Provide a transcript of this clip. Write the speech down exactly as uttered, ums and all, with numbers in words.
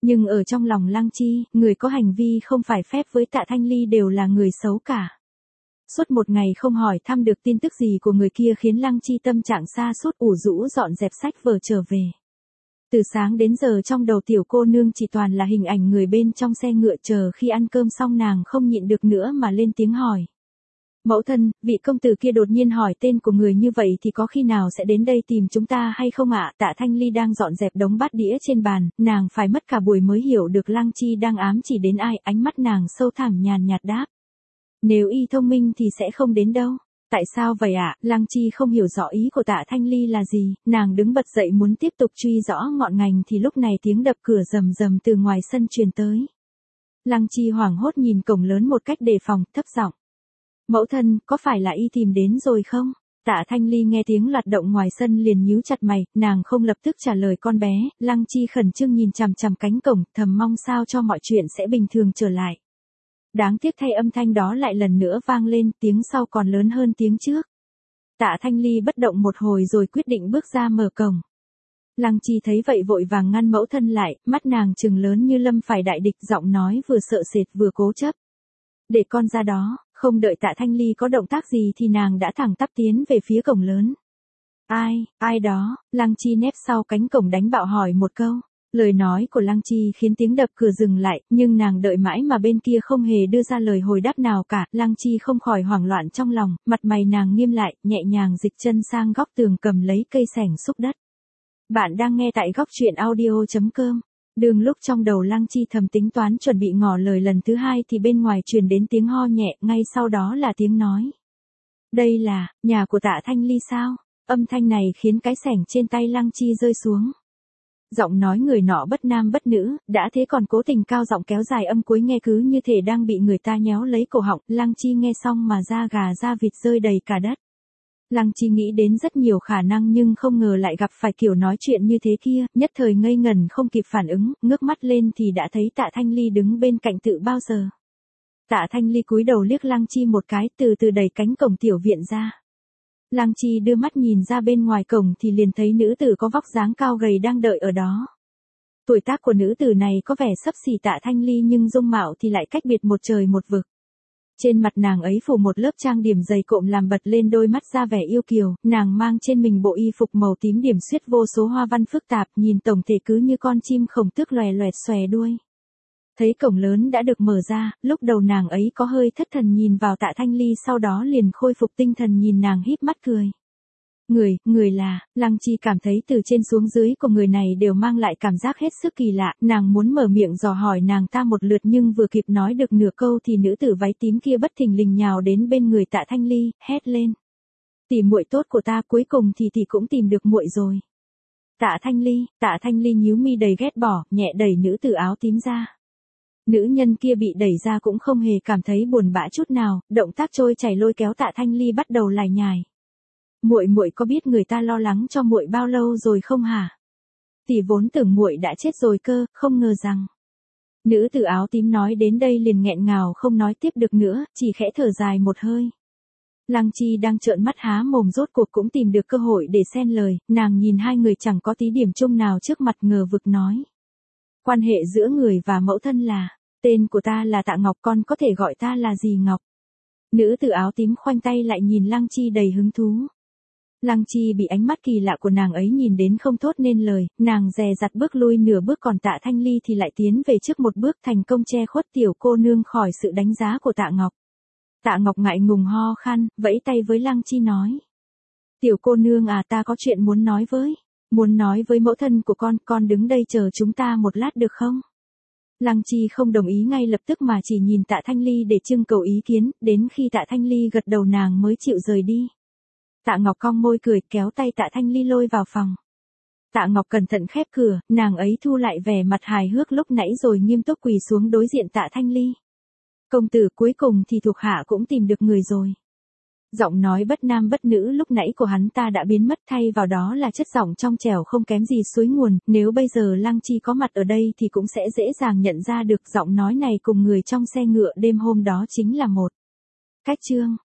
Nhưng ở trong lòng Lăng Chi, người có hành vi không phải phép với Tạ Thanh Ly đều là người xấu cả. Suốt một ngày không hỏi thăm được tin tức gì của người kia khiến Lăng Chi tâm trạng sa sút ủ rũ dọn dẹp sách vở trở về. Từ sáng đến giờ trong đầu tiểu cô nương chỉ toàn là hình ảnh người bên trong xe ngựa, chờ khi ăn cơm xong nàng không nhịn được nữa mà lên tiếng hỏi. Mẫu thân, vị công tử kia đột nhiên hỏi tên của người như vậy thì có khi nào sẽ đến đây tìm chúng ta hay không ạ? Tạ Thanh Ly đang dọn dẹp đống bát đĩa trên bàn, nàng phải mất cả buổi mới hiểu được Lăng Chi đang ám chỉ đến ai, ánh mắt nàng sâu thẳm nhàn nhạt đáp. Nếu y thông minh thì sẽ không đến đâu. Tại sao vậy ạ? À? Lăng Chi không hiểu rõ ý của Tạ Thanh Ly là gì, nàng đứng bật dậy muốn tiếp tục truy rõ ngọn ngành thì lúc này tiếng đập cửa rầm rầm từ ngoài sân truyền tới. Lăng Chi hoảng hốt nhìn cổng lớn một cách đề phòng, thấp giọng. Mẫu thân, có phải là y tìm đến rồi không? Tạ Thanh Ly nghe tiếng lật động ngoài sân liền nhíu chặt mày, nàng không lập tức trả lời con bé, Lăng Chi khẩn trương nhìn chằm chằm cánh cổng, thầm mong sao cho mọi chuyện sẽ bình thường trở lại. Đáng tiếc thay âm thanh đó lại lần nữa vang lên, tiếng sau còn lớn hơn tiếng trước. Tạ Thanh Ly bất động một hồi rồi quyết định bước ra mở cổng. Lăng Chi thấy vậy vội vàng ngăn mẫu thân lại, mắt nàng trừng lớn như lâm phải đại địch, giọng nói vừa sợ sệt vừa cố chấp. Để con ra đó. Không đợi Tạ Thanh Ly có động tác gì thì nàng đã thẳng tắp tiến về phía cổng lớn. Ai, ai đó? Lăng Chi nép sau cánh cổng đánh bạo hỏi một câu. Lời nói của Lăng Chi khiến tiếng đập cửa dừng lại, nhưng nàng đợi mãi mà bên kia không hề đưa ra lời hồi đáp nào cả. Lăng Chi không khỏi hoảng loạn trong lòng, mặt mày nàng nghiêm lại, nhẹ nhàng dịch chân sang góc tường cầm lấy cây xẻng xúc đất. Bạn đang nghe tại góc truyện audio chấm com. Đường lúc trong đầu Lăng Chi thầm tính toán chuẩn bị ngỏ lời lần thứ hai thì bên ngoài truyền đến tiếng ho nhẹ, ngay sau đó là tiếng nói. Đây là, nhà của Tạ Thanh Ly sao? Âm thanh này khiến cái xẻng trên tay Lăng Chi rơi xuống. Giọng nói người nọ bất nam bất nữ, đã thế còn cố tình cao giọng kéo dài âm cuối nghe cứ như thể đang bị người ta nhéo lấy cổ họng. Lăng Chi nghe xong mà da gà da vịt rơi đầy cả đất. Lăng Chi nghĩ đến rất nhiều khả năng nhưng không ngờ lại gặp phải kiểu nói chuyện như thế kia, nhất thời ngây ngẩn không kịp phản ứng, ngước mắt lên thì đã thấy Tạ Thanh Ly đứng bên cạnh tự bao giờ. Tạ Thanh Ly cúi đầu liếc Lăng Chi một cái, từ từ đẩy cánh cổng tiểu viện ra. Lăng Chi đưa mắt nhìn ra bên ngoài cổng thì liền thấy nữ tử có vóc dáng cao gầy đang đợi ở đó. Tuổi tác của nữ tử này có vẻ xấp xỉ Tạ Thanh Ly nhưng dung mạo thì lại cách biệt một trời một vực. Trên mặt nàng ấy phủ một lớp trang điểm dày cộm làm bật lên đôi mắt ra vẻ yêu kiều, nàng mang trên mình bộ y phục màu tím điểm xuyết vô số hoa văn phức tạp, nhìn tổng thể cứ như con chim khổng tước loè loẹt xòe đuôi. Thấy cổng lớn đã được mở ra, lúc đầu nàng ấy có hơi thất thần nhìn vào Tạ Thanh Ly, sau đó liền khôi phục tinh thần nhìn nàng híp mắt cười. Người, người là, Lăng Chi cảm thấy từ trên xuống dưới của người này đều mang lại cảm giác hết sức kỳ lạ, nàng muốn mở miệng dò hỏi nàng ta một lượt nhưng vừa kịp nói được nửa câu thì nữ tử váy tím kia bất thình lình nhào đến bên người Tạ Thanh Ly, hét lên. Tỷ muội tốt của ta, cuối cùng thì tỷ cũng tìm được muội rồi. Tạ Thanh Ly, Tạ Thanh Ly nhíu mi đầy ghét bỏ, nhẹ đẩy nữ tử áo tím ra. Nữ nhân kia bị đẩy ra cũng không hề cảm thấy buồn bã chút nào, động tác trôi chảy lôi kéo Tạ Thanh Ly bắt đầu lải nhải. Muội muội có biết người ta lo lắng cho muội bao lâu rồi không hả? Tỷ vốn tưởng muội đã chết rồi cơ, không ngờ rằng. Nữ tử áo tím nói đến đây liền nghẹn ngào không nói tiếp được nữa, chỉ khẽ thở dài một hơi. Lăng Chi đang trợn mắt há mồm rốt cuộc cũng tìm được cơ hội để xen lời, nàng nhìn hai người chẳng có tí điểm chung nào trước mặt ngờ vực nói. Quan hệ giữa người và mẫu thân là, tên của ta là Tạ Ngọc, con có thể gọi ta là gì Ngọc? Nữ tử áo tím khoanh tay lại nhìn Lăng Chi đầy hứng thú. Lăng Chi bị ánh mắt kỳ lạ của nàng ấy nhìn đến không thốt nên lời, nàng dè dặt bước lui nửa bước, còn Tạ Thanh Ly thì lại tiến về trước một bước, thành công che khuất tiểu cô nương khỏi sự đánh giá của Tạ Ngọc. Tạ Ngọc ngại ngùng ho khan, vẫy tay với Lăng Chi nói. Tiểu cô nương à, ta có chuyện muốn nói với, muốn nói với mẫu thân của con, con đứng đây chờ chúng ta một lát được không? Lăng Chi không đồng ý ngay lập tức mà chỉ nhìn Tạ Thanh Ly để trưng cầu ý kiến, đến khi Tạ Thanh Ly gật đầu nàng mới chịu rời đi. Tạ Ngọc cong môi cười, kéo tay Tạ Thanh Ly lôi vào phòng. Tạ Ngọc cẩn thận khép cửa, nàng ấy thu lại vẻ mặt hài hước lúc nãy rồi nghiêm túc quỳ xuống đối diện Tạ Thanh Ly. Công tử, cuối cùng thì thuộc hạ cũng tìm được người rồi. Giọng nói bất nam bất nữ lúc nãy của hắn ta đã biến mất, thay vào đó là chất giọng trong trẻo không kém gì suối nguồn, nếu bây giờ Lăng Chi có mặt ở đây thì cũng sẽ dễ dàng nhận ra được giọng nói này cùng người trong xe ngựa đêm hôm đó chính là một. Cách chương